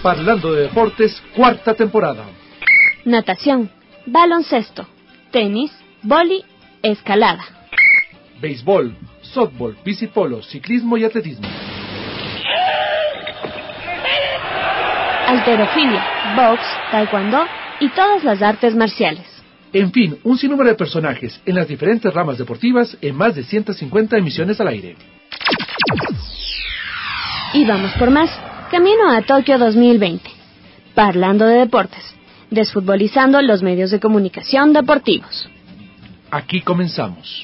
Parlando de Deportes, cuarta temporada. Natación, baloncesto, tenis, vóley, escalada. Béisbol, softball, bicipolo, ciclismo y atletismo. Halterofilia, box, taekwondo y todas las artes marciales. En fin, un sinnúmero de personajes en las diferentes ramas deportivas en más de 150 emisiones al aire. Y vamos por más. Camino a Tokio 2020. Parlando de deportes. Desfutbolizando los medios de comunicación deportivos. Aquí comenzamos.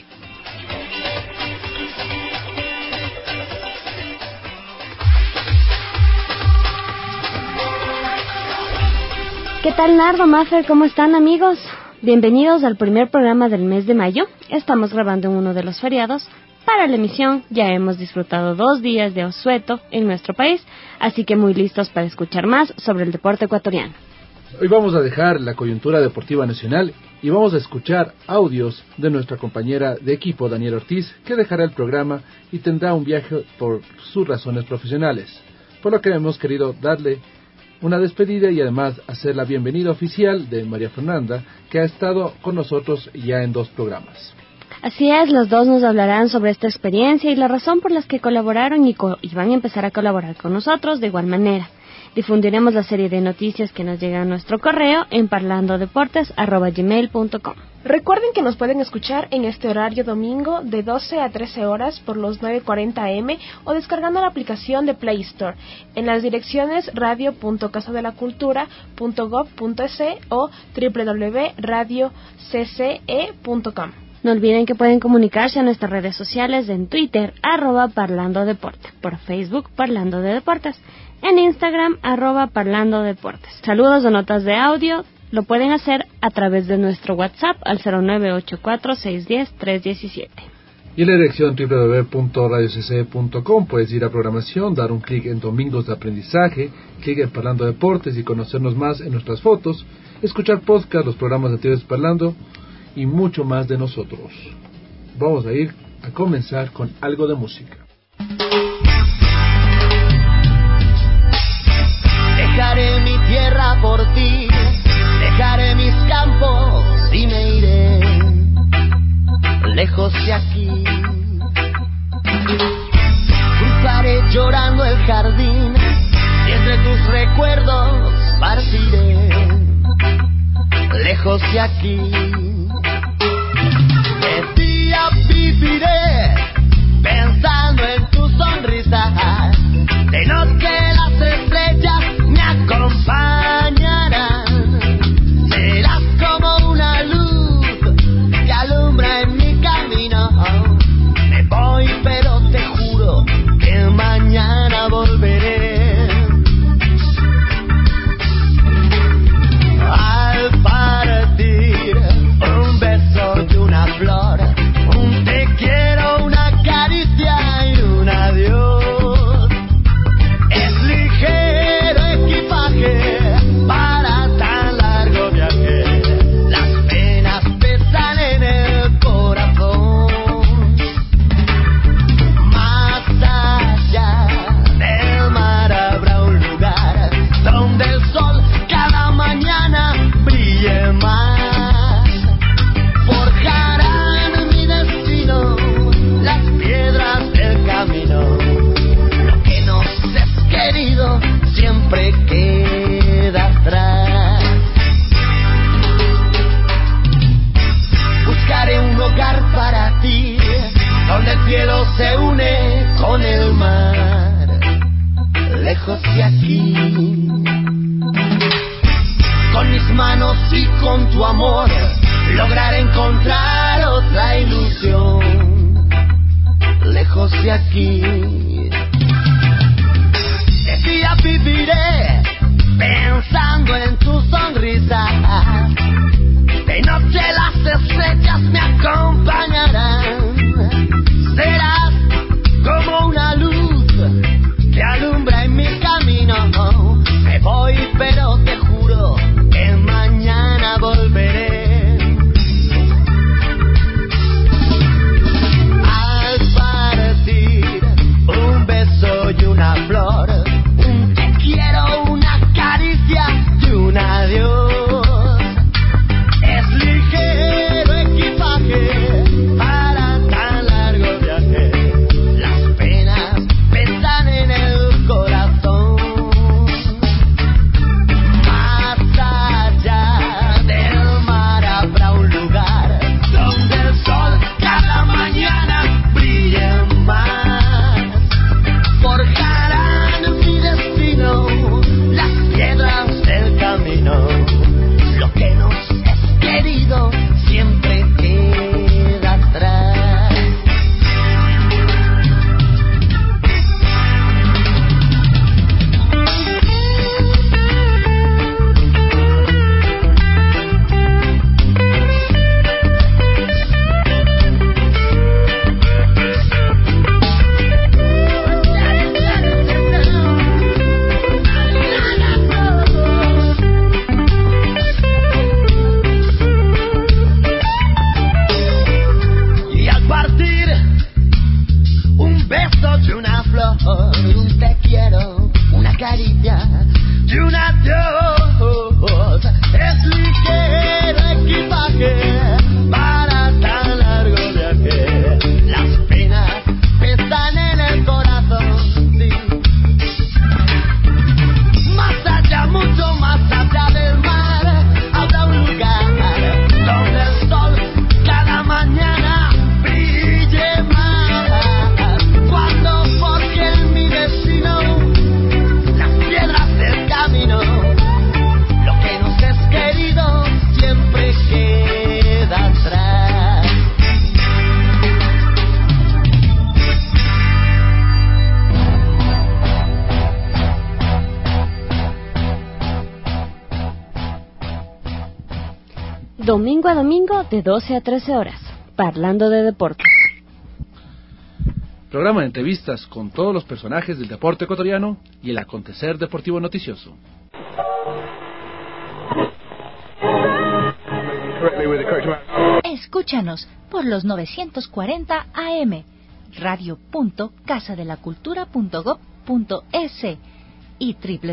¿Qué tal, Nardo, Maffer? ¿Cómo están, amigos? Bienvenidos al primer programa del mes de mayo. Estamos grabando en uno de los feriados. Para la emisión ya hemos disfrutado 2 días de asueto en nuestro país, así que muy listos para escuchar más sobre el deporte ecuatoriano. Hoy vamos a dejar la coyuntura deportiva nacional y vamos a escuchar audios de nuestra compañera de equipo, Daniela Ortiz, que dejará el programa y tendrá un viaje por sus razones profesionales, por lo que hemos querido darle una despedida y además hacer la bienvenida oficial de María Fernanda, que ha estado con nosotros ya en 2 programas. Así es, los dos nos hablarán sobre esta experiencia y la razón por las que colaboraron y van a empezar a colaborar con nosotros de igual manera. Difundiremos la serie de noticias que nos llegan a nuestro correo en parlandodeportes@gmail.com. Recuerden que nos pueden escuchar en este horario domingo de 12 a 13 horas por los 9:40 am o descargando la aplicación de Play Store en las direcciones radio.casadelacultura.gov.es o www.radiocce.com. No olviden que pueden comunicarse a nuestras redes sociales en Twitter, @parlandodeporte, por Facebook, Parlando de Deportes, en Instagram, @parlandodeportes. Saludos o notas de audio lo pueden hacer a través de nuestro WhatsApp al 0984-610-317. Y en la dirección www.radiocce.com puedes ir a programación, dar un clic en Domingos de Aprendizaje, clic en Parlando Deportes y conocernos más en nuestras fotos, escuchar podcast, los programas anteriores de Parlando y mucho más de nosotros. Vamos a ir a comenzar con algo de música. Dejaré mi tierra por ti, dejaré mis campos y me iré lejos de aquí. Cruzaré llorando el jardín y entre tus recuerdos partiré lejos de aquí. De día viviré pensando en tu sonrisa, de noche las estrellas me acompañarán. Serás como una luz que alumbra en mi camino. Me voy, pero te juro que mañana volveré. Al partir, un beso y una flor, un te quiero, una caricia y un adiós. Es ligero equipaje para tan largo viaje, las penas pesan en el corazón. Más allá del mar habrá un lugar donde el sol cada mañana brille más. Forjarán mi destino las piedras del camino. Lo que nos es querido siempre queda atrás. Buscaré un hogar para ti, donde el cielo se une con el mar, lejos de aquí. Con mis manos y con tu amor lograré encontrar otra ilusión, lejos de aquí. De día viviré pensando en tu sonrisa, de noche las estrellas me acompañarán. Serás como una luz que alumbra en mi camino. Me voy, pero te juro que mañana volveré. Al partir, Domingo a domingo de 12 a 13 horas, Parlando de Deportes. Programa de entrevistas con todos los personajes del deporte ecuatoriano y el acontecer deportivo noticioso. Escúchanos por los 940 AM, radio.casadelacultura.gov.es y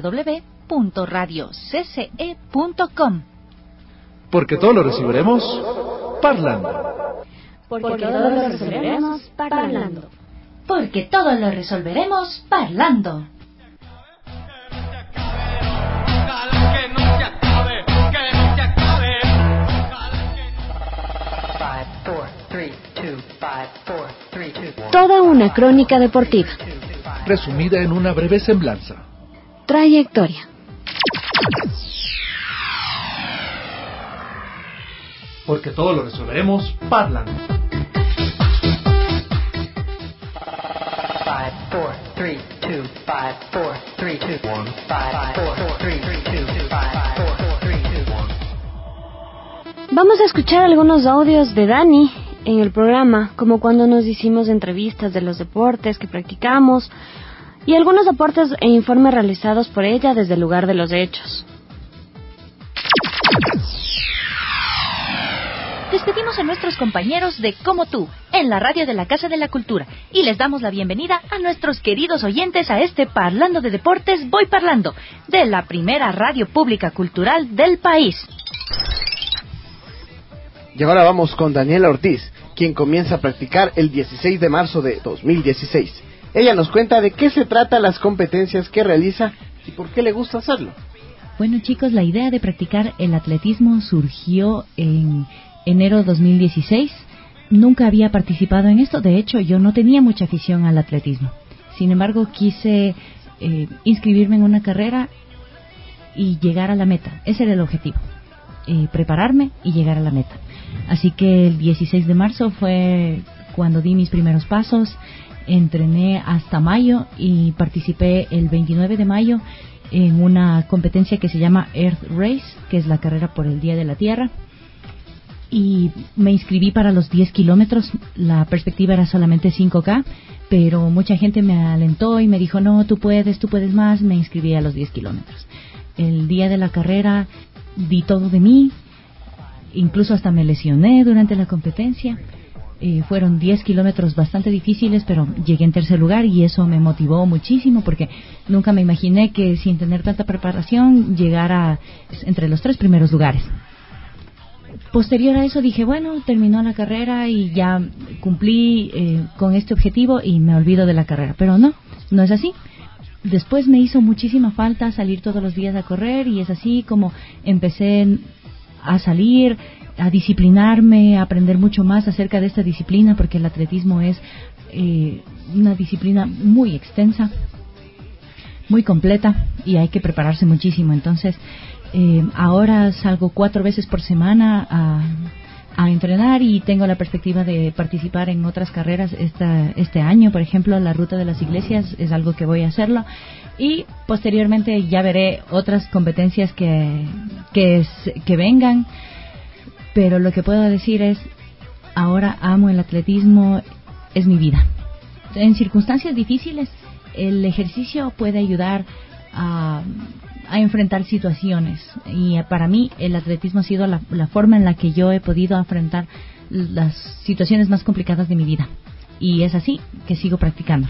www.radiocce.com. Porque todo lo recibiremos parlando. Porque todo lo resolveremos parlando. Porque todo lo resolveremos parlando. Toda una crónica deportiva. Resumida en una breve semblanza. Trayectoria. Porque todo lo resolveremos parlando. 5, 4, 3, 2, 5, 4, 3, 2, 1, 5, 4, 3, 2, 5, 4, 3, 2, 1. Vamos a escuchar algunos audios de Dani en el programa, como cuando nos hicimos entrevistas de los deportes que practicamos y algunos aportes e informes realizados por ella desde el lugar de los hechos. Despedimos a nuestros compañeros de Como Tú, en la radio de la Casa de la Cultura, y les damos la bienvenida a nuestros queridos oyentes a este Parlando de Deportes Voy Parlando, de la primera radio pública cultural del país. Y ahora vamos con Daniela Ortiz, quien comienza a practicar el 16 de marzo de 2016. Ella nos cuenta de qué se trata las competencias que realiza y por qué le gusta hacerlo. Bueno, chicos, la idea de practicar el atletismo surgió en enero de 2016. Nunca había participado en esto. De hecho, yo no tenía mucha afición al atletismo. Sin embargo, quise inscribirme en una carrera y llegar a la meta. Ese era el objetivo. Prepararme y llegar a la meta. Así que el 16 de marzo fue cuando di mis primeros pasos. Entrené hasta mayo y participé el 29 de mayo en una competencia que se llama Earth Race, que es la carrera por el Día de la Tierra. Y me inscribí para los 10 kilómetros. La perspectiva era solamente 5K, pero mucha gente me alentó y me dijo, no, tú puedes más. Me inscribí a los 10 kilómetros. El día de la carrera di todo de mí, incluso hasta me lesioné durante la competencia. Fueron 10 kilómetros bastante difíciles, pero llegué en tercer lugar y eso me motivó muchísimo porque nunca me imaginé que sin tener tanta preparación llegara entre los 3 primeros lugares. Posterior a eso dije, bueno, terminó la carrera y ya cumplí con este objetivo y me olvido de la carrera. Pero no es así. Después me hizo muchísima falta salir todos los días a correr y es así como empecé a salir, a disciplinarme, a aprender mucho más acerca de esta disciplina, porque el atletismo es una disciplina muy extensa, muy completa y hay que prepararse muchísimo. Entonces, ahora salgo 4 veces por semana a entrenar y tengo la perspectiva de participar en otras carreras este año. Por ejemplo, la Ruta de las Iglesias es algo que voy a hacerlo y posteriormente ya veré otras competencias que vengan. Pero lo que puedo decir es, ahora amo el atletismo, es mi vida. En circunstancias difíciles, el ejercicio puede ayudar a enfrentar situaciones. Y para mí, el atletismo ha sido la forma en la que yo he podido enfrentar las situaciones más complicadas de mi vida. Y es así que sigo practicándolo.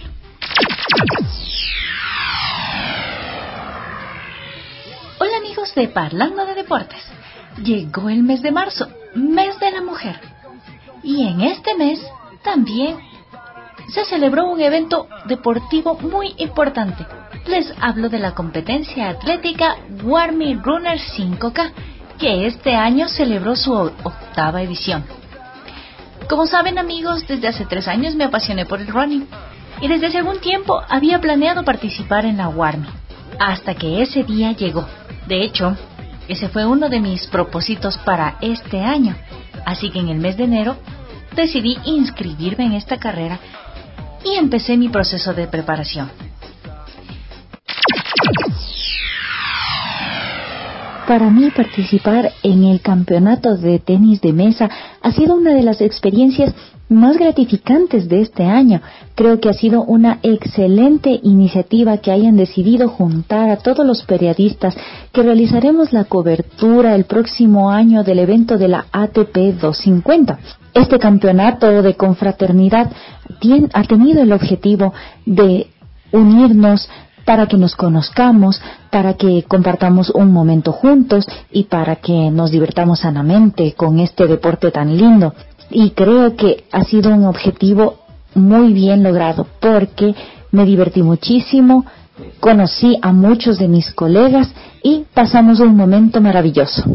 Hola amigos de Parlando de Deportes. Llegó el mes de marzo, mes de la mujer. Y en este mes también se celebró un evento deportivo muy importante. Les hablo de la competencia atlética Warmi Runner 5K, que este año celebró su 8ª edición. Como saben amigos, desde hace 3 años me apasioné por el running y desde hace algún tiempo había planeado participar en la Warmi, hasta que ese día llegó. De hecho, ese fue uno de mis propósitos para este año, así que en el mes de enero decidí inscribirme en esta carrera y empecé mi proceso de preparación. Para mí participar en el campeonato de tenis de mesa ha sido una de las experiencias más gratificantes de este año. Creo que ha sido una excelente iniciativa que hayan decidido juntar a todos los periodistas que realizaremos la cobertura el próximo año del evento de la ATP 250. Este campeonato de confraternidad ha tenido el objetivo de unirnos para que nos conozcamos, para que compartamos un momento juntos y para que nos divirtamos sanamente con este deporte tan lindo. Y creo que ha sido un objetivo muy bien logrado porque me divertí muchísimo, conocí a muchos de mis colegas y pasamos un momento maravilloso.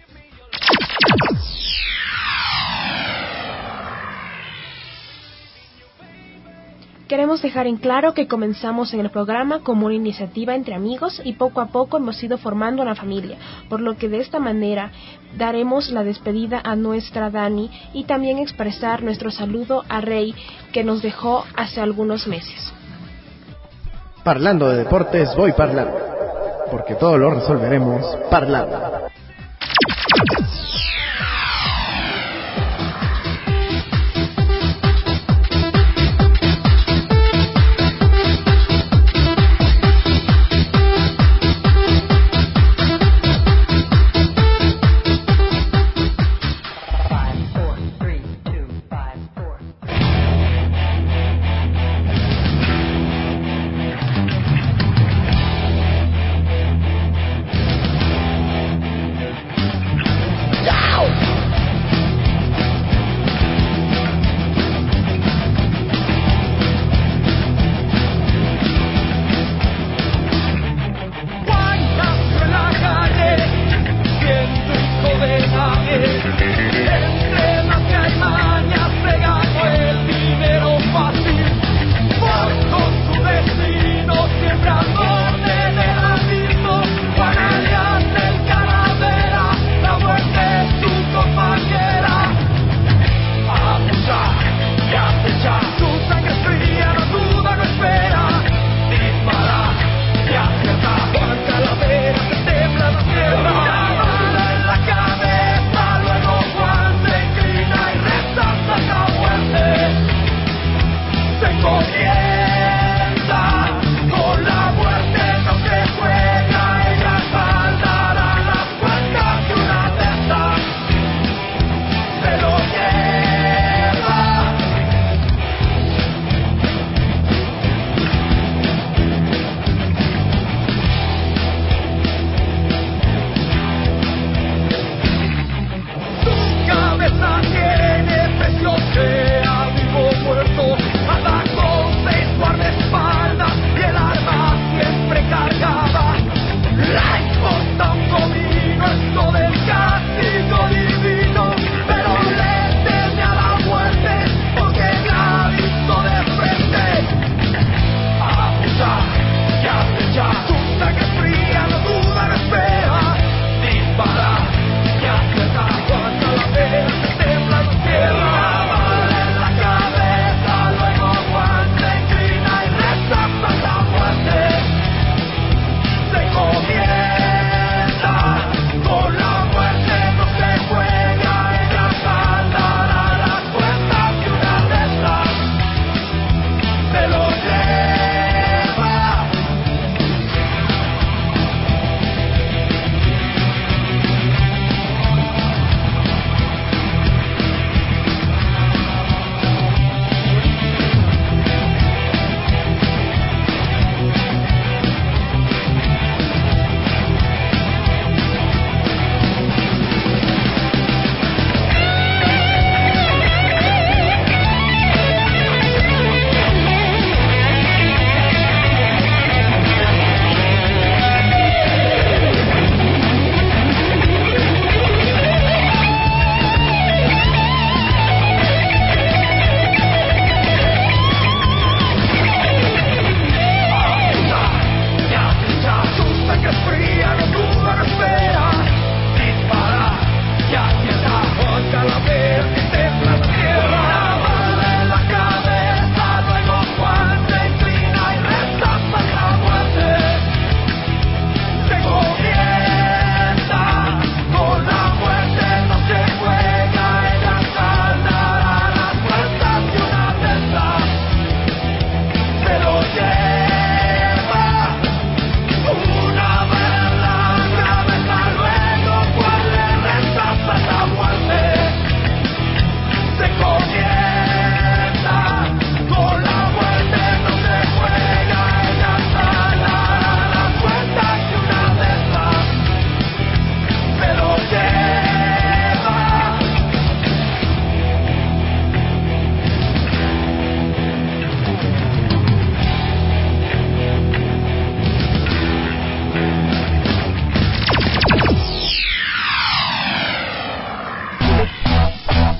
Queremos dejar en claro que comenzamos en el programa como una iniciativa entre amigos y poco a poco hemos ido formando una familia, por lo que de esta manera daremos la despedida a nuestra Dani y también expresar nuestro saludo a Rey, que nos dejó hace algunos meses. Parlando de deportes, voy parlando, porque todo lo resolveremos parlando.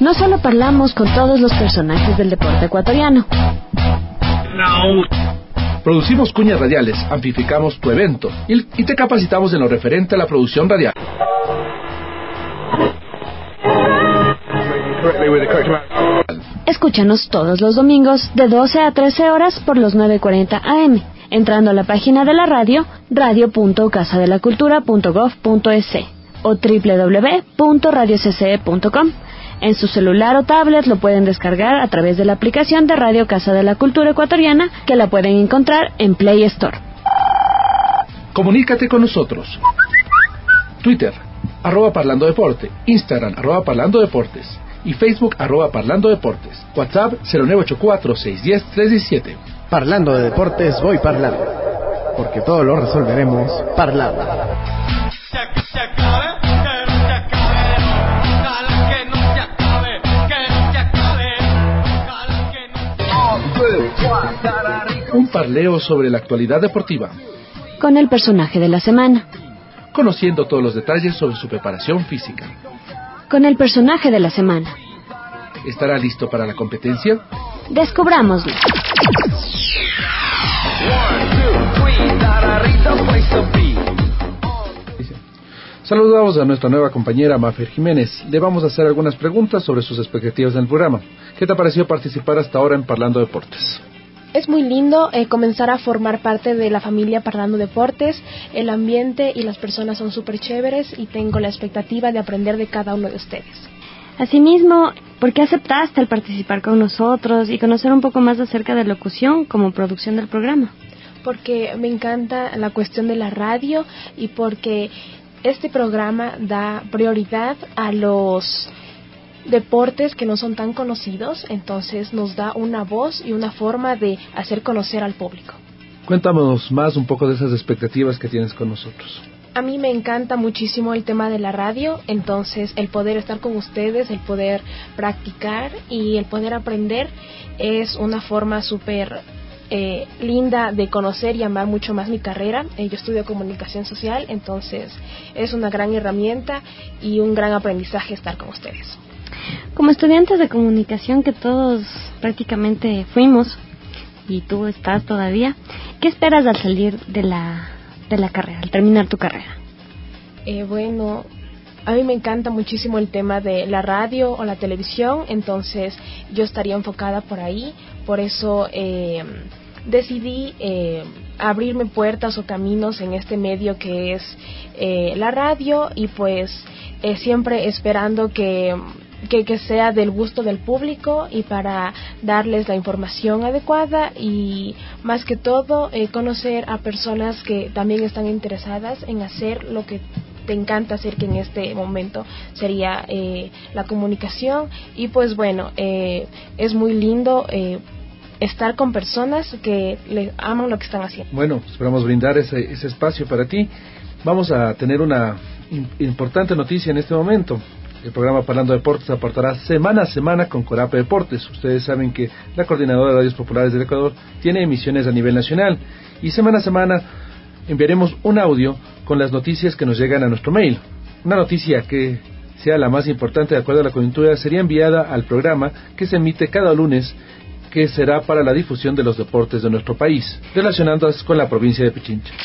No solo parlamos con todos los personajes del deporte ecuatoriano. Producimos cuñas radiales, amplificamos tu evento y te capacitamos en lo referente a la producción radial. Escúchanos todos los domingos de 12 a 13 horas por los 9:40 AM, entrando a la página de la radio, radio.casadelacultura.gov.es o www.radiocce.com. En su celular o tablet lo pueden descargar a través de la aplicación de Radio Casa de la Cultura Ecuatoriana, que la pueden encontrar en Play Store. Comunícate con nosotros. Twitter, @ParlandoDeporte, Instagram, @ParlandoDeportes y Facebook, @ParlandoDeportes. WhatsApp, 0984-610-317. Parlando de deportes, voy parlando, porque todo lo resolveremos parlando. Un parleo sobre la actualidad deportiva, con el personaje de la semana, conociendo todos los detalles sobre su preparación física. Con el personaje de la semana. ¿Estará listo para la competencia? Descubrámoslo. Saludamos a nuestra nueva compañera Mafer Jiménez. Le vamos a hacer algunas preguntas sobre sus expectativas en el programa. ¿Qué te ha parecido participar hasta ahora en Parlando Deportes? Es muy lindo comenzar a formar parte de la familia Parlando Deportes. El ambiente y las personas son súper chéveres y tengo la expectativa de aprender de cada uno de ustedes. Asimismo, ¿por qué aceptaste el participar con nosotros y conocer un poco más acerca de locución como producción del programa? Porque me encanta la cuestión de la radio y porque este programa da prioridad a los deportes que no son tan conocidos, entonces nos da una voz y una forma de hacer conocer al público. Cuéntanos más un poco de esas expectativas que tienes con nosotros. A mí me encanta muchísimo el tema de la radio, entonces el poder estar con ustedes, el poder practicar y el poder aprender es una forma súper linda de conocer y amar mucho más mi carrera. Yo estudio comunicación social, entonces es una gran herramienta y un gran aprendizaje estar con ustedes. Como estudiantes de comunicación que todos prácticamente fuimos, y tú estás todavía, ¿qué esperas al salir de la carrera, al terminar tu carrera? Bueno, a mí me encanta muchísimo el tema de la radio o la televisión, entonces yo estaría enfocada por ahí, por eso decidí abrirme puertas o caminos en este medio que es la radio y pues siempre esperando que sea del gusto del público y para darles la información adecuada y más que todo conocer a personas que también están interesadas en hacer lo que te encanta hacer, que en este momento sería la comunicación y pues bueno, es muy lindo estar con personas que le aman lo que están haciendo. Bueno, esperamos brindar ese espacio para ti. Vamos a tener una importante noticia en este momento. El programa Parlando Deportes aportará semana a semana con Corape Deportes. Ustedes saben que la Coordinadora de Radios Populares del Ecuador tiene emisiones a nivel nacional y semana a semana enviaremos un audio con las noticias que nos llegan a nuestro mail. Una noticia que sea la más importante de acuerdo a la coyuntura sería enviada al programa que se emite cada lunes, que será para la difusión de los deportes de nuestro país, relacionándolas con la provincia de Pichincha.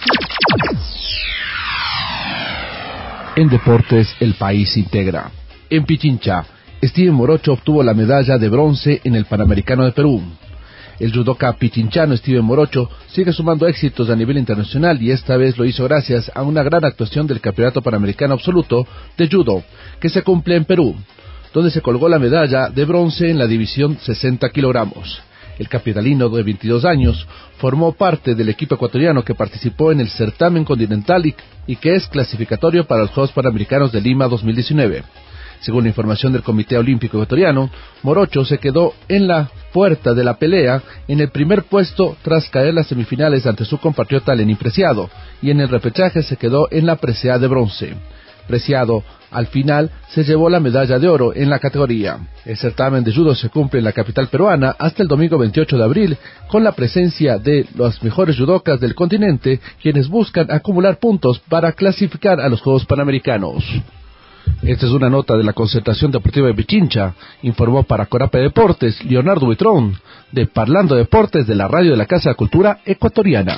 En deportes, el país se integra. En Pichincha, Steven Morocho obtuvo la medalla de bronce en el Panamericano de Perú. El judoka pichinchano Steven Morocho sigue sumando éxitos a nivel internacional y esta vez lo hizo gracias a una gran actuación del Campeonato Panamericano Absoluto de Judo, que se cumple en Perú, donde se colgó la medalla de bronce en la división 60 kilogramos. El capitalino de 22 años formó parte del equipo ecuatoriano que participó en el certamen continental y que es clasificatorio para los Juegos Panamericanos de Lima 2019. Según la información del Comité Olímpico Ecuatoriano, Morocho se quedó en la puerta de la pelea en el primer puesto tras caer las semifinales ante su compatriota Lenín Preciado, y en el repechaje se quedó en la presea de bronce. Preciado, al final, se llevó la medalla de oro en la categoría. El certamen de judo se cumple en la capital peruana hasta el domingo 28 de abril, con la presencia de los mejores judokas del continente, quienes buscan acumular puntos para clasificar a los Juegos Panamericanos. Esta es una nota de la Concentración Deportiva de Pichincha. Informó para Corape Deportes Leonardo Buitrón, de Parlando Deportes de la Radio de la Casa de Cultura Ecuatoriana.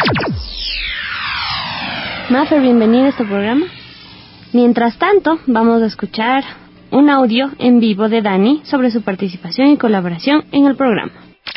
Mafer, bienvenido a este programa. Mientras tanto, vamos a escuchar un audio en vivo de Dani sobre su participación y colaboración en el programa.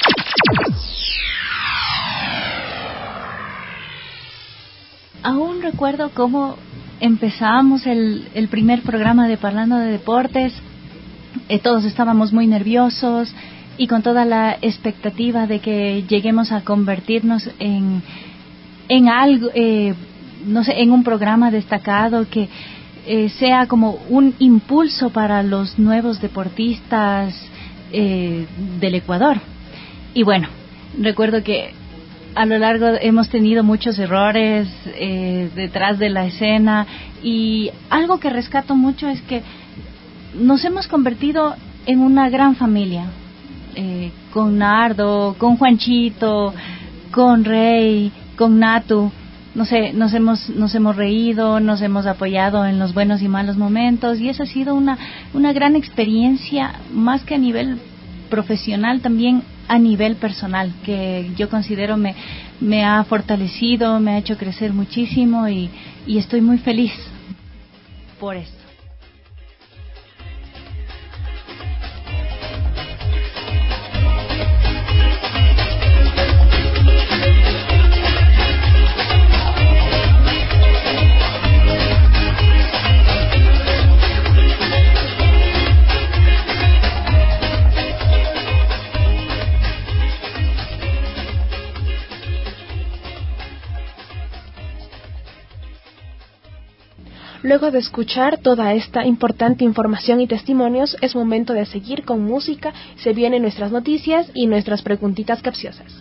Aún recuerdo cómo empezamos el primer programa de Parlando de Deportes. Todos estábamos muy nerviosos y con toda la expectativa de que lleguemos a convertirnos en algo, no sé, en un programa destacado que sea como un impulso para los nuevos deportistas del Ecuador. Y bueno, recuerdo que a lo largo hemos tenido muchos errores detrás de la escena, y algo que rescato mucho es que nos hemos convertido en una gran familia, con Nardo, con Juanchito, con Rey, con Natu. No sé, nos hemos reído, nos hemos apoyado en los buenos y malos momentos, y esa ha sido una gran experiencia, más que a nivel profesional, también a nivel personal, que yo considero me ha fortalecido, me ha hecho crecer muchísimo, y estoy muy feliz por esto. Luego de escuchar toda esta importante información y testimonios, es momento de seguir con música. Se vienen nuestras noticias y nuestras preguntitas capciosas.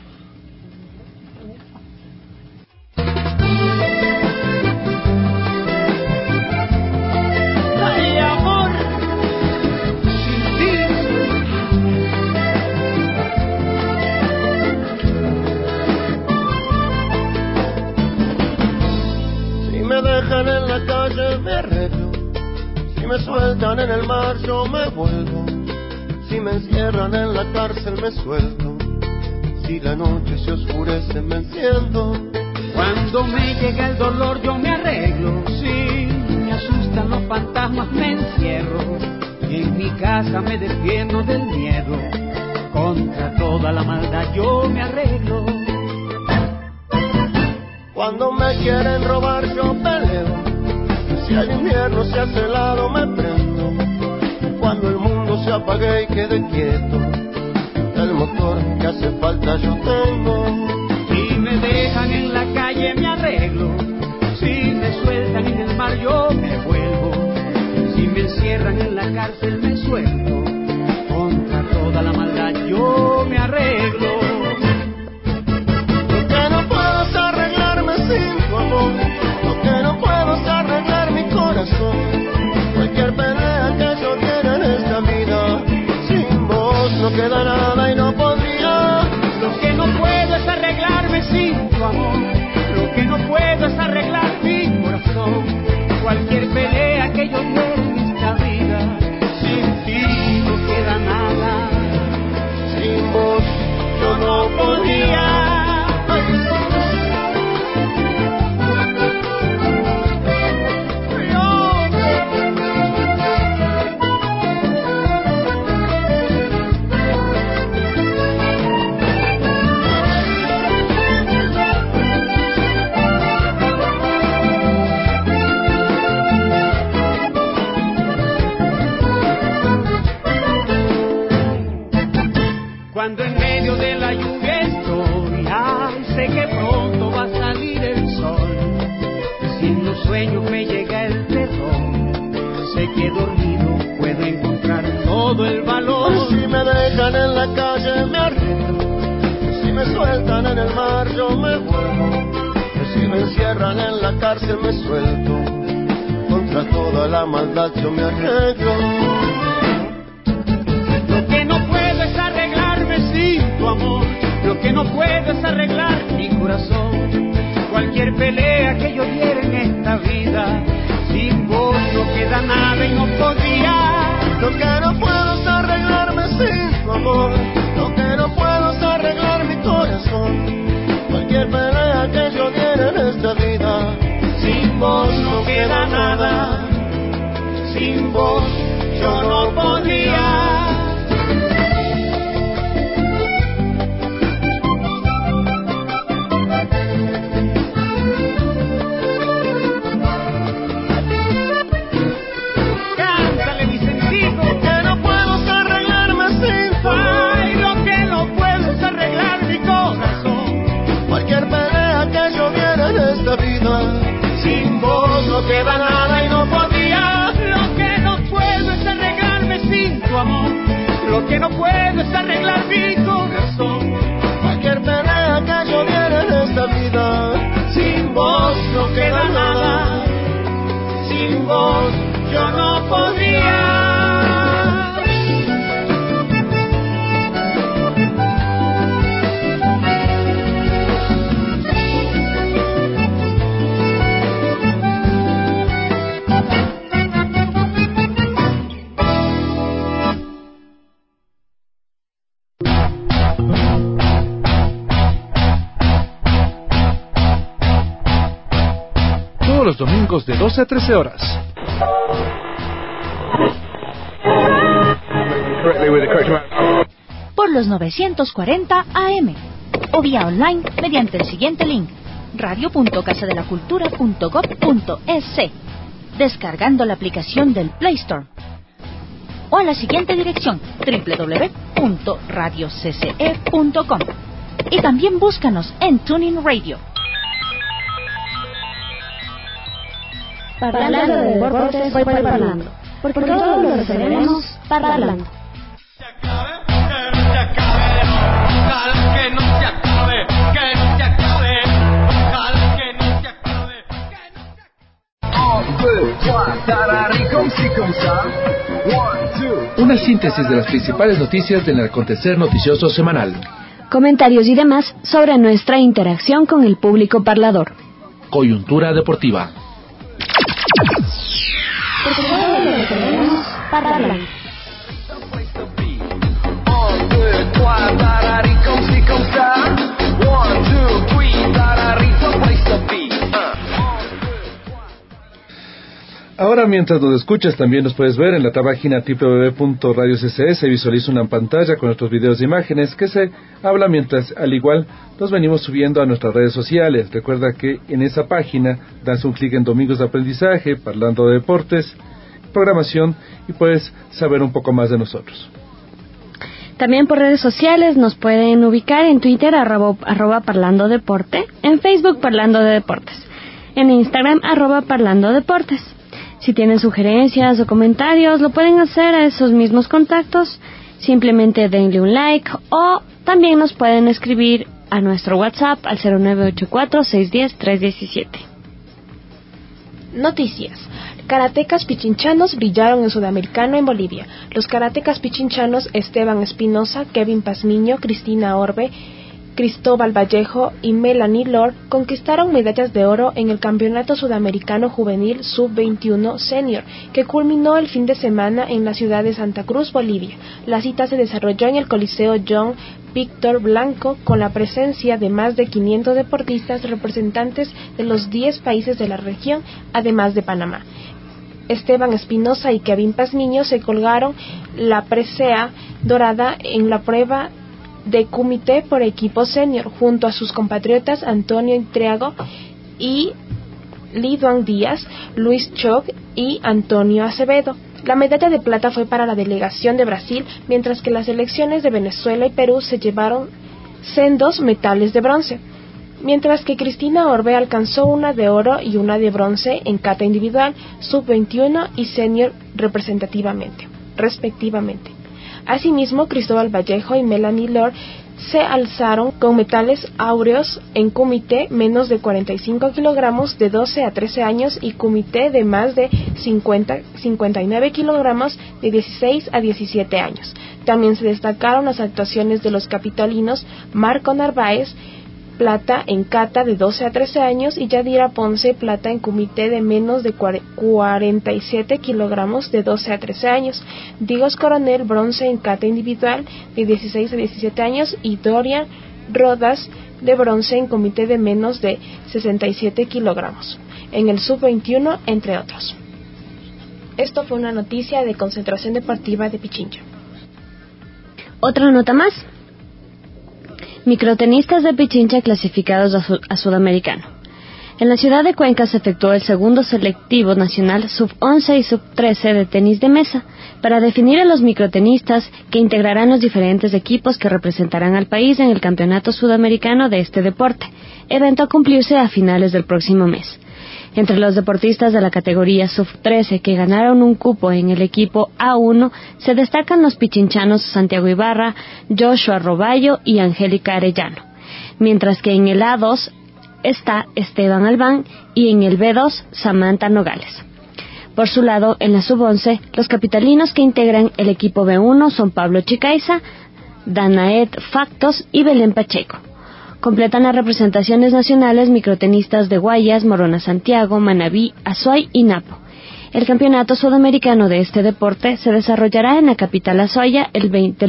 Ay, amor, sin ti. Si me dejan en la calle me arreglo, si me sueltan en el mar yo me vuelvo, si me encierran en la cárcel me suelto, si la noche se oscurece me enciendo. Cuando me llega el dolor yo me arreglo, si me asustan los fantasmas me encierro, y en mi casa me defiendo del miedo, contra toda la maldad yo me arreglo. Cuando me quieren robar yo peleo, si el invierno se hace helado me prendo, cuando el mundo se apague y quede quieto, el motor que hace falta yo tengo. Si me dejan en la calle me arreglo, si me sueltan en el mar yo me vuelvo, si me encierran en la cárcel me suelto, contra toda la maldad yo me arreglo. Lo que no puedo es arreglarme sin tu amor, lo que no puedo es arreglar mi corazón, cualquier pelea que yo quiera en esta vida, sin vos no queda nada y no podría. Lo que no puedo es arreglarme sin tu amor, lo que no puedo es arreglar mi corazón, cualquier pelea que yo quiera en esta vida, sin ti no queda nada, sin vos yo no podría. Cuando en medio de la lluvia estoy, ay, sé que pronto va a salir el sol. Si en los sueños me llega el terror, sé que dormido puedo encontrar todo el valor. Si me dejan en la calle me arreglo, si me sueltan en el mar yo me vuelvo, si me encierran en la cárcel me suelto, contra toda la maldad yo me arreglo. Lo que no puedo es arreglarme sin tu amor, lo que no puedo es arreglar mi corazón, cualquier pelea que yo diera en esta vida, sin vos no queda nada y no podría. Lo que no puedo es arreglarme sin tu amor, lo que no puedo es arreglar mi corazón. Cualquier pelea que yo diera en esta vida, sin vos no queda nada, sin vos yo no podría. Sin vos no queda nada y no podía. Lo que no puedo es arreglarme sin tu amor, lo que no puedo es arreglar mi corazón. Cualquier pelea que yo diera en esta vida, sin vos no queda nada, sin vos yo no podría. Los domingos de 12 a 13 horas. Por los 940 AM o vía online mediante el siguiente link: radio.casadelacultura.gov.es, descargando la aplicación del Play Store, o a la siguiente dirección: www.radiocce.com, y también búscanos en TuneIn Radio. Parlando de deportes, voy parlando, porque todo lo resolveremos parlando. Una síntesis de las principales noticias del acontecer noticioso semanal. Comentarios y demás sobre nuestra interacción con el público parlador. Coyuntura deportiva. Porque todo lo resolveremos parlando. Ahora, mientras nos escuchas, también nos puedes ver en la página www.radioccs. Se visualiza una pantalla con nuestros videos e imágenes que se habla mientras, al igual, los venimos subiendo a nuestras redes sociales. Recuerda que en esa página das un clic en Domingos de Aprendizaje, Parlando de Deportes, Programación, y puedes saber un poco más de nosotros. También por redes sociales nos pueden ubicar en Twitter arroba Parlando Deporte, en Facebook Parlando de Deportes, en Instagram @Parlando Deportes. Si tienen sugerencias o comentarios, lo pueden hacer a esos mismos contactos. Simplemente denle un like, o también nos pueden escribir a nuestro WhatsApp al 0984-610-317. Noticias. Karatecas pichinchanos brillaron en Sudamericano en Bolivia. Los karatecas pichinchanos Esteban Espinosa, Kevin Pazmiño, Cristina Orbe, Cristóbal Vallejo y Melanie Lord conquistaron medallas de oro en el Campeonato Sudamericano Juvenil Sub-21 Senior, que culminó el fin de semana en la ciudad de Santa Cruz, Bolivia. La cita se desarrolló en el Coliseo John Víctor Blanco, con la presencia de más de 500 deportistas representantes de los 10 países de la región, además de Panamá. Esteban Espinosa y Kevin Pazmiño se colgaron la presea dorada en la prueba de comité por equipo senior, junto a sus compatriotas Antonio Intriago y Liduan Díaz, Luis Choc y Antonio Acevedo. La medalla de plata fue para la delegación de Brasil, mientras que las selecciones de Venezuela y Perú se llevaron sendos metales de bronce, mientras que Cristina Orbe alcanzó una de oro y una de bronce en cata individual, sub-21 y senior respectivamente. Asimismo, Cristóbal Vallejo y Melanie Lord se alzaron con metales áureos en comité menos de 45 kilogramos de 12 a 13 años y comité de más de 59 kilogramos de 16 a 17 años. También se destacaron las actuaciones de los capitalinos Marco Narváez, plata en cata de 12 a 13 años y Yadira Ponce plata en comité de menos de 47 kilogramos de 12 a 13 años, Digos Coronel bronce en cata individual de 16 a 17 años y Dorian Rodas de bronce en comité de menos de 67 kilogramos, en el sub-21, entre otros. Esto fue una noticia de Concentración Deportiva de Pichincha. Otra nota más. Microtenistas de Pichincha clasificados a Sudamericano. En la ciudad de Cuenca se efectuó el segundo selectivo nacional sub-11 y sub-13 de tenis de mesa para definir a los microtenistas que integrarán los diferentes equipos que representarán al país en el Campeonato Sudamericano de este deporte, evento a cumplirse a finales del próximo mes. Entre los deportistas de la categoría sub-13 que ganaron un cupo en el equipo A1 se destacan los pichinchanos Santiago Ibarra, Joshua Roballo y Angélica Arellano, mientras que en el A2 está Esteban Albán y en el B2 Samantha Nogales. Por su lado, en la sub-11, los capitalinos que integran el equipo B1 son Pablo Chicaiza, Danaed Factos y Belén Pacheco. Completan las representaciones nacionales microtenistas de Guayas, Morona Santiago, Manabí, Azuay y Napo. El campeonato sudamericano de este deporte se desarrollará en la capital Azuaya del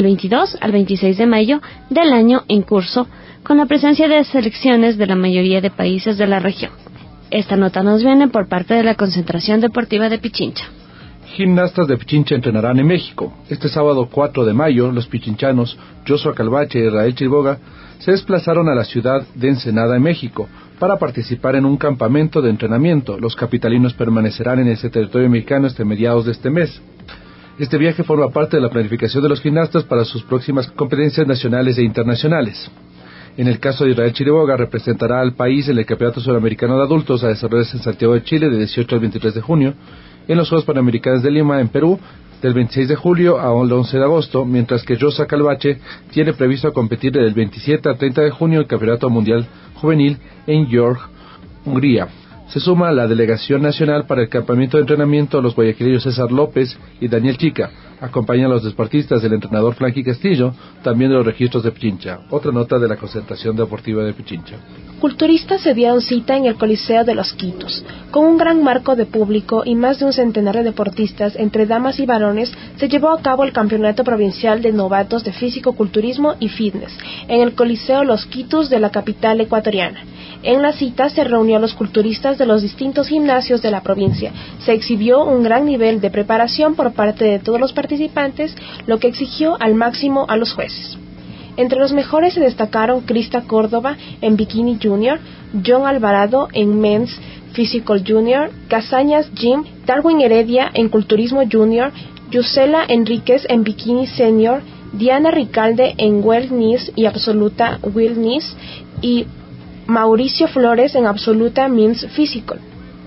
22 al 26 de mayo del año en curso, con la presencia de selecciones de la mayoría de países de la región. Esta nota nos viene por parte de la Concentración Deportiva de Pichincha. Gimnastas de Pichincha entrenarán en México. Este sábado 4 de mayo, los pichinchanos Joshua Calvache y Israel Chiriboga se desplazaron a la ciudad de Ensenada, en México, para participar en un campamento de entrenamiento. Los capitalinos permanecerán en ese territorio mexicano hasta mediados de este mes. Este viaje forma parte de la planificación de los gimnastas para sus próximas competencias nacionales e internacionales. En el caso de Israel Chiriboga, representará al país en el Campeonato Sudamericano de Adultos a desarrollarse en Santiago de Chile de 18 al 23 de junio, en los Juegos Panamericanos de Lima, en Perú, del 26 de julio al 11 de agosto, mientras que Joshua Calvache tiene previsto competir del 27 al 30 de junio en el Campeonato Mundial Juvenil en York, Hungría. Se suma a la delegación nacional para el campamento de entrenamiento los guayaquileños César López y Daniel Chica. Acompañan a los deportistas del entrenador Frankie Castillo, también de los registros de Pichincha. Otra nota de la Concentración Deportiva de Pichincha. Culturistas se dieron cita en el Coliseo de los Quitos. Con un gran marco de público y más de un centenar de deportistas entre damas y varones, se llevó a cabo el Campeonato Provincial de Novatos de Físico-Culturismo y Fitness en el Coliseo Los Quitos de la capital ecuatoriana. En la cita se reunió a los culturistas de los distintos gimnasios de la provincia. Se exhibió un gran nivel de preparación por parte de todos los participantes, lo que exigió al máximo a los jueces. Entre los mejores se destacaron Krista Córdoba en Bikini Junior, John Alvarado en Men's Physical Junior, Casañas Jim, Darwin Heredia en Culturismo Junior, Yusela Enríquez en Bikini Senior, Diana Ricalde en Wellness y Absoluta Wellness y Mauricio Flores en Absoluta Men's Physical.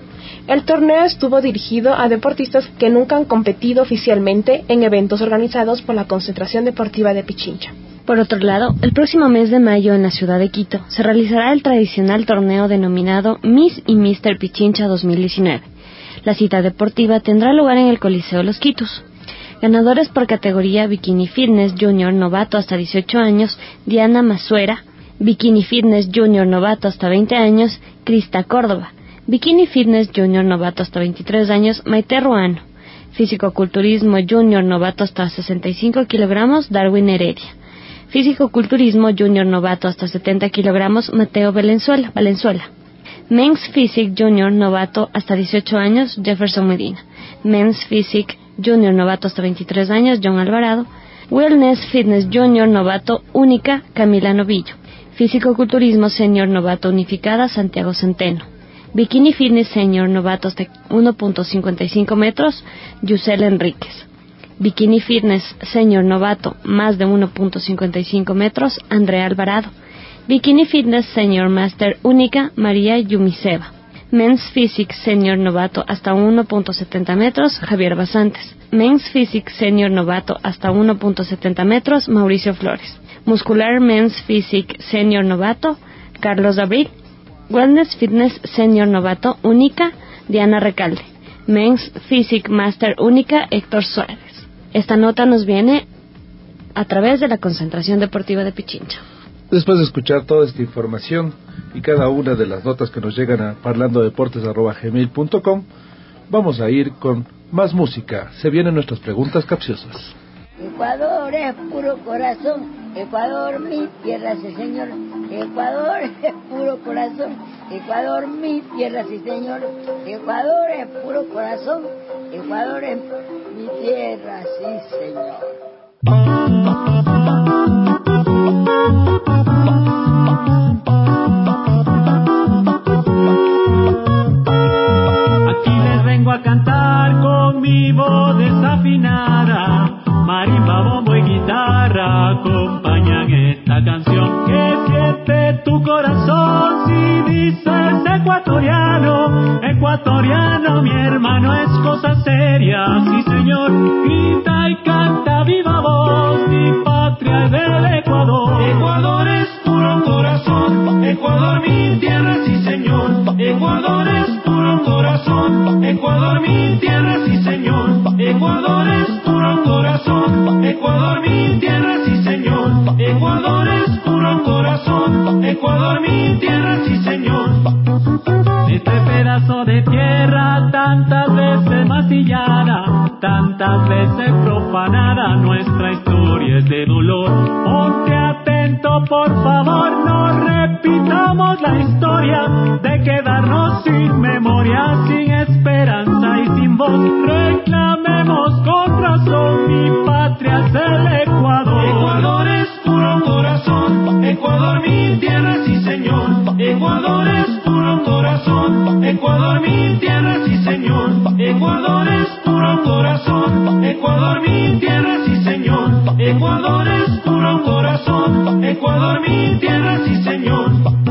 El torneo estuvo dirigido a deportistas que nunca han competido oficialmente en eventos organizados por la Concentración Deportiva de Pichincha. Por otro lado, el próximo mes de mayo en la ciudad de Quito se realizará el tradicional torneo denominado Miss y Mr. Pichincha 2019. La cita deportiva tendrá lugar en el Coliseo Los Quitos. Ganadores por categoría Bikini Fitness Junior Novato hasta 18 años, Diana Masuera; Bikini Fitness Junior Novato hasta 20 años, Krista Córdoba; Bikini Fitness Junior Novato hasta 23 años, Maite Ruano; Físico-Culturismo Junior Novato hasta 65 kilogramos, Darwin Heredia; Físico-Culturismo Junior Novato hasta 70 kilogramos, Mateo Valenzuela; Men's Physique Junior Novato hasta 18 años, Jefferson Medina; Men's Physique Junior Novato hasta 23 años, John Alvarado; Wellness Fitness Junior Novato Única, Camila Novillo; Físico-Culturismo Senior Novato Unificada, Santiago Centeno; Bikini Fitness Senior Novato hasta 1.55 metros, Yusela Enríquez; Bikini Fitness Senior Novato más de 1.55 metros, Andrea Alvarado; Bikini Fitness Senior Master Única, María Yumiseva; Men's Physique Senior Novato hasta 1.70 metros, Javier Basantes; Men's Physique Senior Novato hasta 1.70 metros, Mauricio Flores; Muscular Men's Physique Senior Novato, Carlos Abril; Wellness Fitness Senior Novato Única, Diana Recalde; Men's Physique Master Única, Héctor Suárez. Esta nota nos viene a través de la Concentración Deportiva de Pichincha. Después de escuchar toda esta información y cada una de las notas que nos llegan a parlandodeportes@gmail.com, vamos a ir con más música. Se vienen nuestras preguntas capciosas. Ecuador es puro corazón, Ecuador mi tierra, sí señor. Ecuador es puro corazón, Ecuador mi tierra, sí señor. Ecuador es puro corazón, Ecuador es mi tierra, sí señor. Aquí les vengo a cantar con mi voz desafinada. Marimba, bombo y guitarra acompañan esta canción. Que siente tu corazón si dices ecuatoriano? Ecuatoriano, mi hermano, es cosa seria, sí señor. Grita y canta viva voz, mi patria es del Ecuador. Ecuador es puro corazón, Ecuador mi tierra, sí señor. Ecuador es puro corazón, Ecuador mi tierra, sí señor. Ecuador es puro corazón, Ecuador mi tierra, sí señor. Ecuador es puro corazón, Ecuador mi tierra, sí señor. Este pedazo de tierra tantas veces macillada, tantas veces profanada, nuestra historia es de dolor. Ponte atento, por favor, no repitamos la historia de quedarnos sin memoria, sin esperanza y sin voz. Reclamemos con razón, mi patria es el Ecuador. Ecuador es puro corazón, Ecuador mi tierra, sí señor. Ecuador es puro corazón, Ecuador mi tierra, sí señor. Ecuador es puro corazón, Ecuador mi tierra, sí señor. Ecuador es puro corazón, Ecuador mi tierra, sí señor.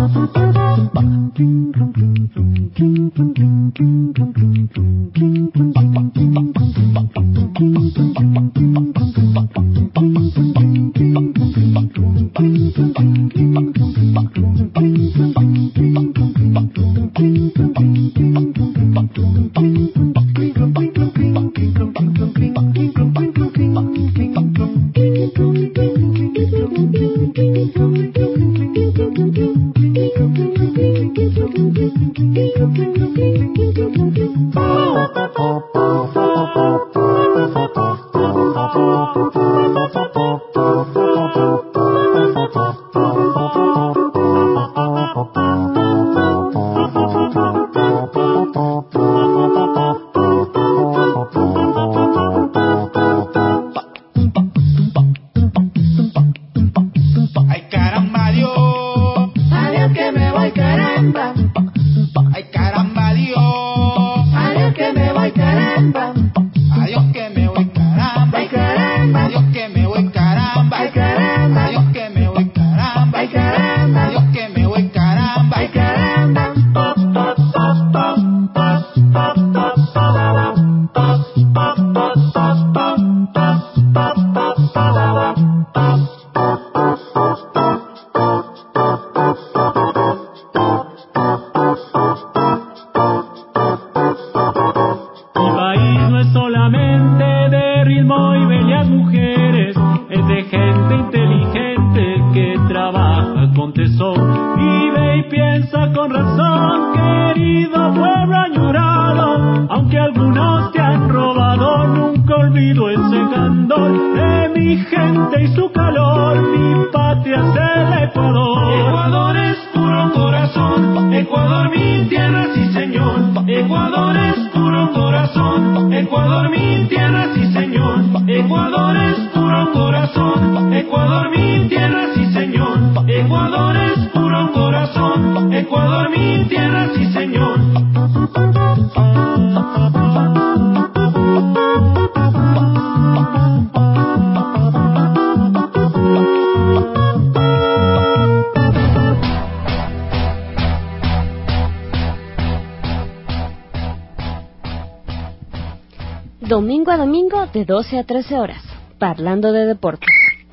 Domingo a domingo de 12 a 13 horas, Parlando de Deportes.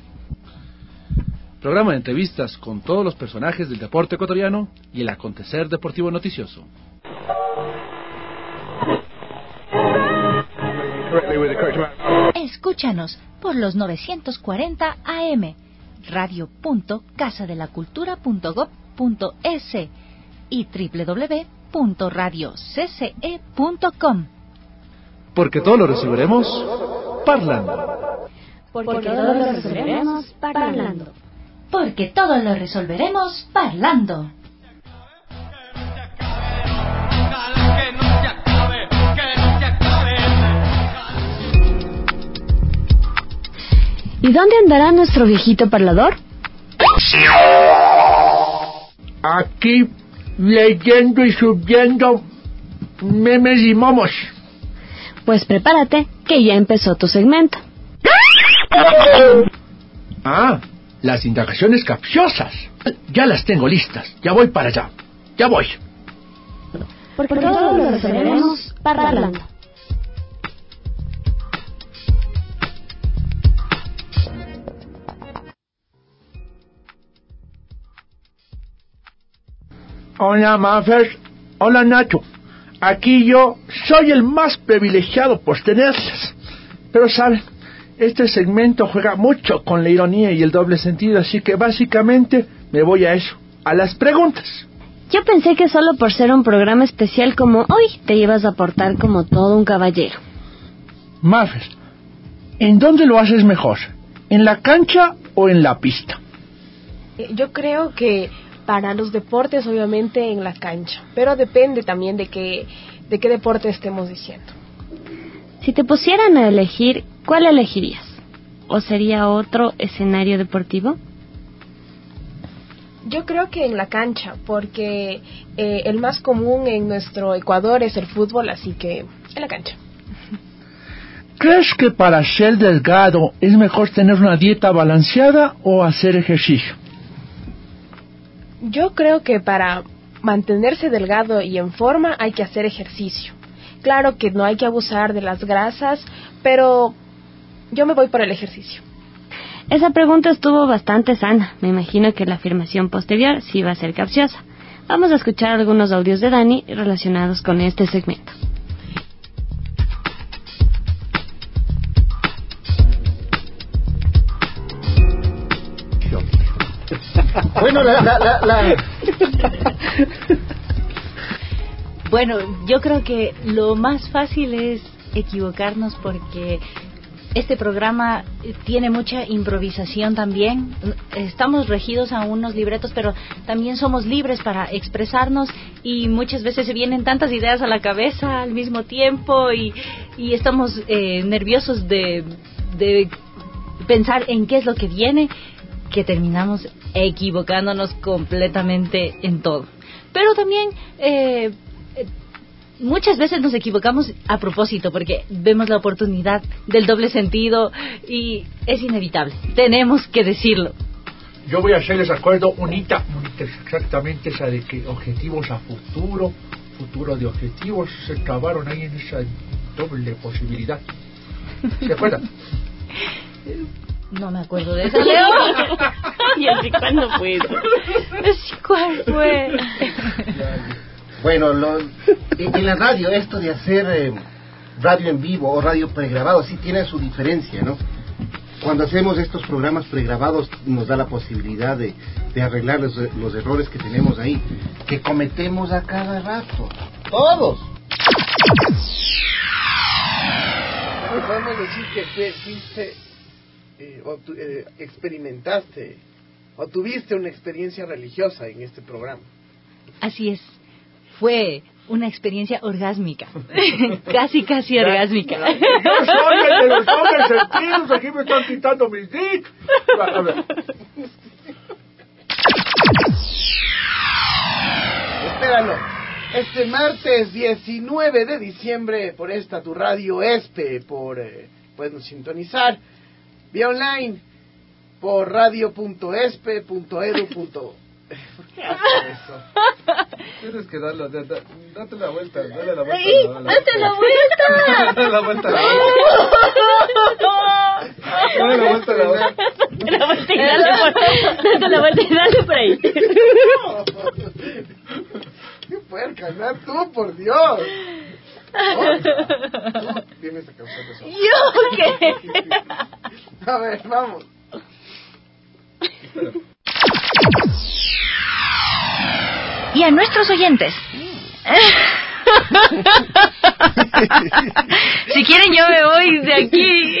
Programa de entrevistas con todos los personajes del deporte ecuatoriano y el acontecer deportivo noticioso. Escúchanos por los 940 AM radio.casadelacultura.gov.es y www.radiocce.com. Porque todo lo resolveremos parlando. Porque todo lo resolveremos parlando. Porque todo lo resolveremos parlando. ¿Y dónde andará nuestro viejito parlador? Aquí, leyendo y subiendo memes y momos. Pues prepárate, que ya empezó tu segmento. Ah, las indagaciones capciosas. Ya las tengo listas. Ya voy para allá. Ya voy. Porque todo lo resolveremos parlando. Hola, Maffer. Hola, Nacho. Aquí yo soy el más privilegiado por tenerlas. Pero, ¿saben? Este segmento juega mucho con la ironía y el doble sentido, así que básicamente me voy a eso, a las preguntas. Yo pensé que solo por ser un programa especial como hoy te ibas a portar como todo un caballero. Maffer, ¿en dónde lo haces mejor? ¿En la cancha o en la pista? Yo creo que para los deportes, obviamente, en la cancha. Pero depende también de qué deporte estemos diciendo. Si te pusieran a elegir, ¿cuál elegirías? ¿O sería otro escenario deportivo? Yo creo que en la cancha, porque el más común en nuestro Ecuador es el fútbol, así que en la cancha. ¿Crees que para ser delgado es mejor tener una dieta balanceada o hacer ejercicio? Yo creo que para mantenerse delgado y en forma hay que hacer ejercicio. Claro que no hay que abusar de las grasas, pero yo me voy por el ejercicio. Esa pregunta estuvo bastante sana. Me imagino que la afirmación posterior sí va a ser capciosa. Vamos a escuchar algunos audios de Dani relacionados con este segmento. Bueno, Bueno, yo creo que lo más fácil es equivocarnos porque este programa tiene mucha improvisación también. Estamos regidos a unos libretos, pero también somos libres para expresarnos y muchas veces se vienen tantas ideas a la cabeza al mismo tiempo y estamos nerviosos de pensar en qué es lo que viene, que terminamos equivocándonos completamente en todo. Pero también muchas veces nos equivocamos a propósito porque vemos la oportunidad del doble sentido y es inevitable. Tenemos que decirlo. Yo voy a hacerles acuerdo unita exactamente esa de que objetivos a futuro de objetivos se acabaron ahí en esa doble posibilidad. ¿Se acuerdan? No me acuerdo de esa, Leo. ¿Y así cuándo fue? ¿Cuál fue? Bueno, en la radio, esto de hacer radio en vivo o radio pregrabado sí tiene su diferencia, ¿no? Cuando hacemos estos programas pregrabados nos da la posibilidad de arreglar los errores que tenemos ahí, que cometemos a cada rato, todos. Podemos decir que fuiste experimentaste o tuviste una experiencia religiosa en este programa. Así es. Fue una experiencia orgásmica. casi orgásmica. Yo soy el de los dobles sentidos, aquí me están quitando mis dick. A ver. Espéralo. Este martes 19 de diciembre por esta tu radio ESPE, pueden sintonizar vía online por radio.espe.edu. ¿Por qué haces eso? Tienes que darlo, date la vuelta, dale la vuelta. ¡Date la vuelta! Dale la vuelta. Dale la vuelta. Date la vuelta y dale por ahí. ¿Qué puedes ganar tú, por Dios? Tienes que causar eso. ¿Yo qué? A ver, vamos. Y a nuestros oyentes. Si quieren yo me voy de aquí.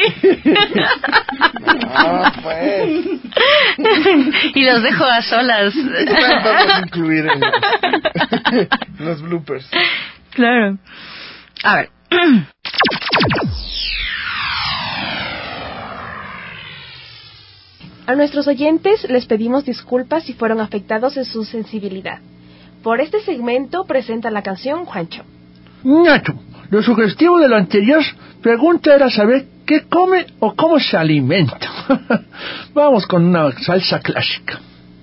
Pues. Y los dejo a solas. Vamos a incluir en los bloopers. Claro. A ver. A nuestros oyentes les pedimos disculpas si fueron afectados en su sensibilidad. Por este segmento presenta la canción Juancho. Nacho, lo sugestivo de la anterior pregunta era saber qué come o cómo se alimenta. Vamos con una salsa clásica.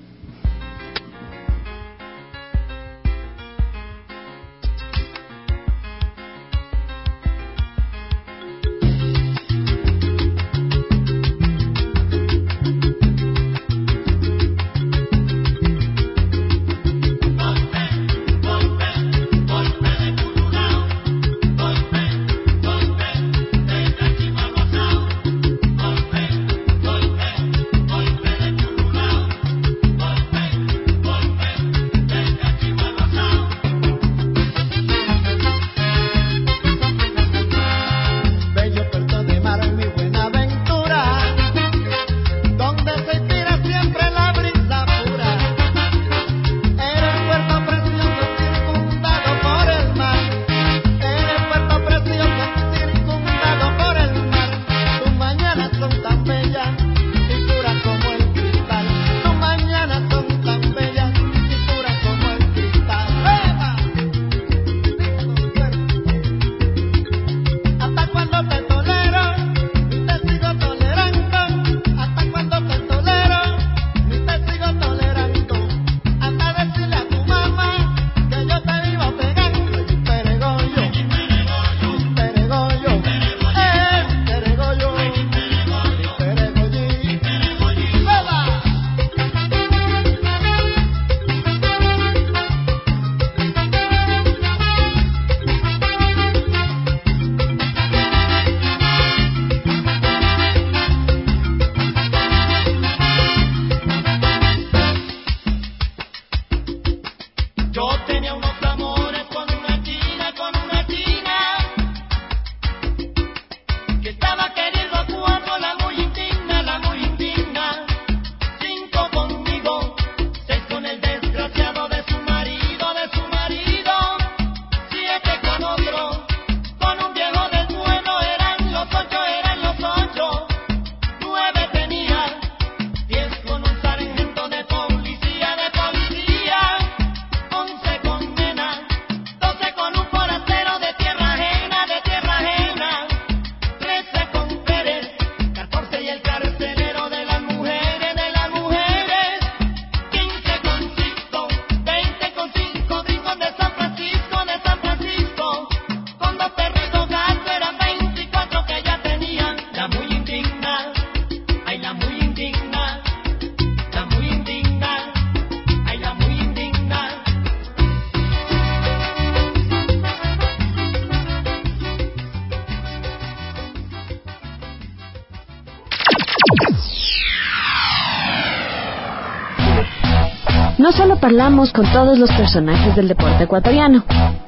No solo parlamos con todos los personajes del deporte ecuatoriano.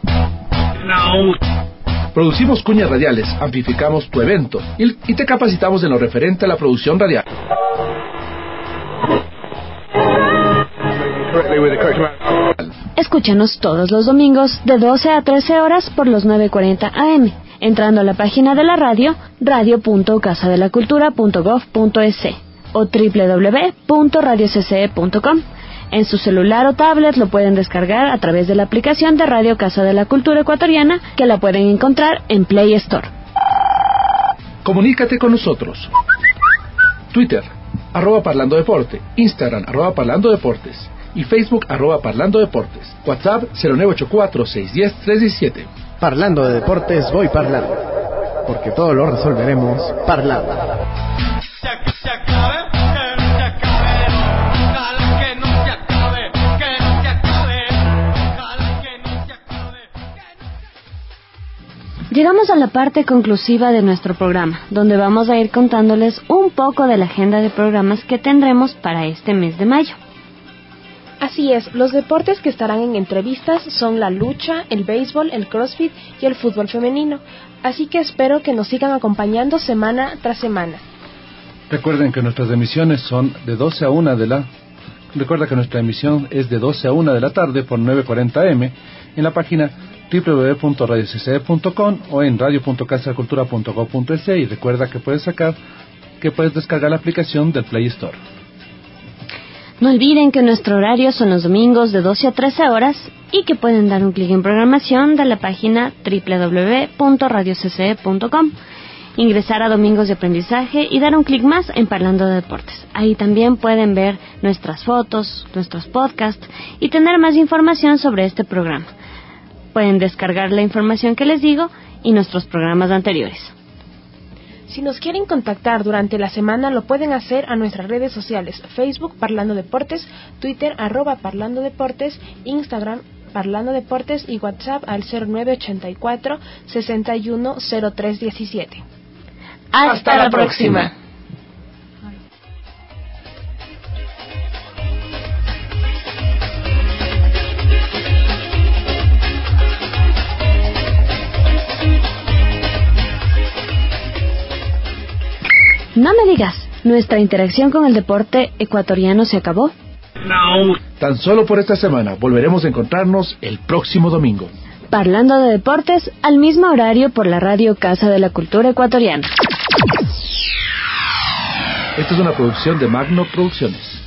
Producimos cuñas radiales, amplificamos tu evento y te capacitamos en lo referente a la producción radial. Escúchanos todos los domingos de 12 a 13 horas por los 9:40 AM, entrando a la página de la radio, radio.casadelacultura.gov.es o www.radiocce.com. En su celular o tablet lo pueden descargar a través de la aplicación de Radio Casa de la Cultura Ecuatoriana, que la pueden encontrar en Play Store. Comunícate con nosotros. Twitter, @Parlando Deporte, Instagram, @Parlando Deportes y Facebook, @Parlando Deportes. WhatsApp, 0984-610-317. Parlando de deportes, voy parlando, porque todo lo resolveremos parlando. Llegamos a la parte conclusiva de nuestro programa, donde vamos a ir contándoles un poco de la agenda de programas que tendremos para este mes de mayo. Así es, los deportes que estarán en entrevistas son la lucha, el béisbol, el crossfit y el fútbol femenino. Así que espero que nos sigan acompañando semana tras semana. Recuerden que nuestras emisiones son de 12 a 1 de la... Recuerda que nuestra emisión es de 12 a 1 de la tarde por 940 AM en la página www.radiocce.com o en radio.casacultura.gov.es, y recuerda que puedes descargar la aplicación del Play Store. No olviden que nuestro horario son los domingos de 12 a 13 horas y que pueden dar un clic en programación de la página www.radiocce.com, ingresar a Domingos de Aprendizaje y dar un clic más en Parlando de Deportes. Ahí también pueden ver nuestras fotos, nuestros podcasts y tener más información sobre este programa. Pueden descargar la información que les digo y nuestros programas anteriores. Si nos quieren contactar durante la semana, lo pueden hacer a nuestras redes sociales: Facebook Parlando Deportes, Twitter @Parlando Deportes, Instagram Parlando Deportes y WhatsApp al 0984 610317. Hasta la próxima. No me digas, ¿nuestra interacción con el deporte ecuatoriano se acabó? No. Tan solo por esta semana. Volveremos a encontrarnos el próximo domingo. Parlando de Deportes al mismo horario por la radio Casa de la Cultura Ecuatoriana. Esta es una producción de Magno Producciones.